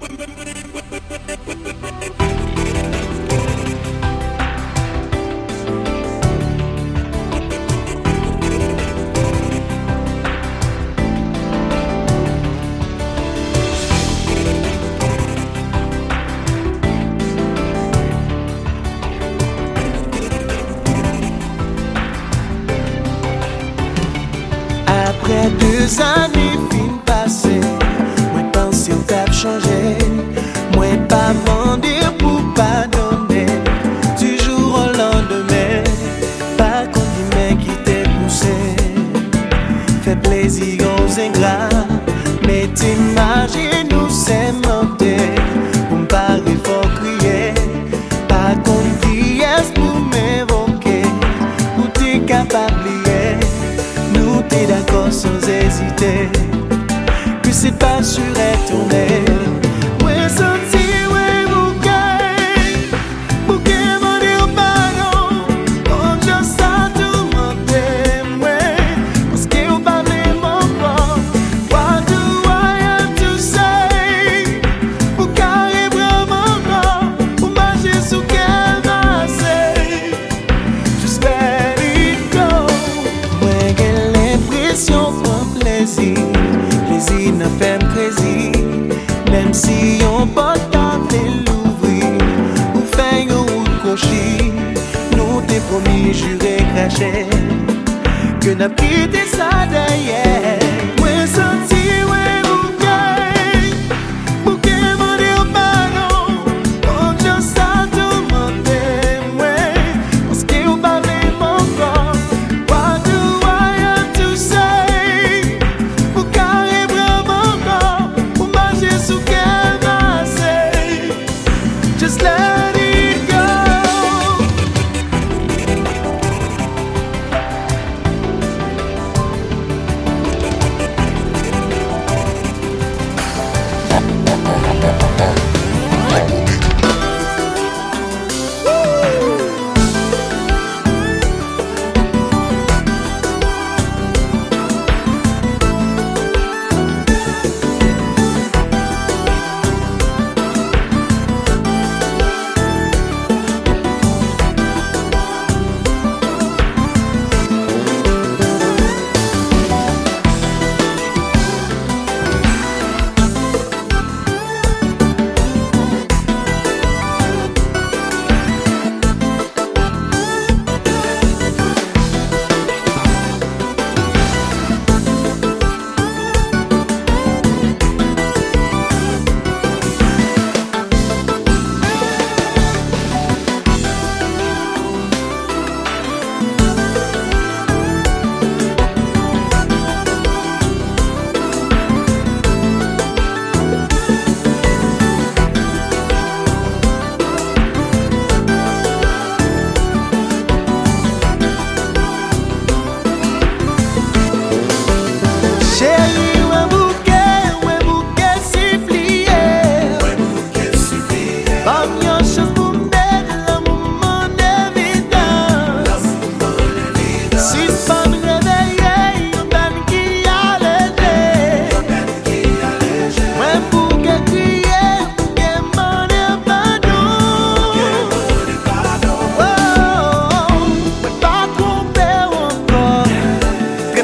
Après 2 années fin passées, moi pense que t'as changé. Moi pas demandé pour pardonner. Du jour au lendemain, pas qu'on dit qui t'est poussé. Fait plaisir aux ingrats, mais t'imagines nous c'est monté. Pour me parler faut crier, pas qu'on dit yes pour m'évoquer. Pour t'es capable nous t'es d'accord sans hésiter, que c'est pas sur retourner. Ouais, senti, ouais, bouquet, mon dire pardon. Oh, je sens tout mon témoin, parce qu'on parle mon corps. What do I have to say? Pour carrer vraiment corps, pour marcher sous quel massé. Just let it go. Prend plaisir, plaisir n'a fait crazy. Même si on portable l'ouvrir, ou fait un route cochi, nous t'es promis, juré, craché, que n'a quitté ça derrière. Ouais, senti, ouais, bouquet, mon dire pardon. Oh, je sens tout mon témoin, parce qu'on parle mon corps. What do I have to say? Pour carrer vraiment corps, pour marcher sous quel massé. Just let it go.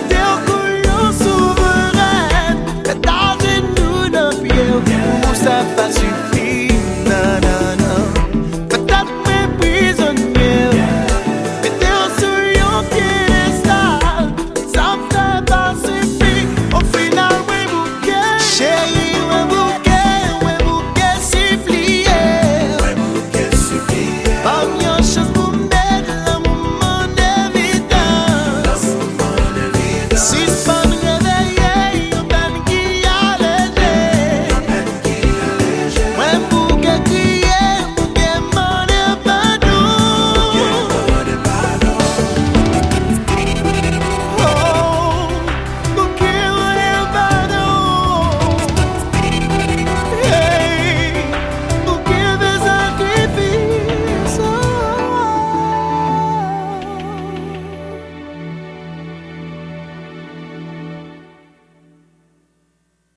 Sa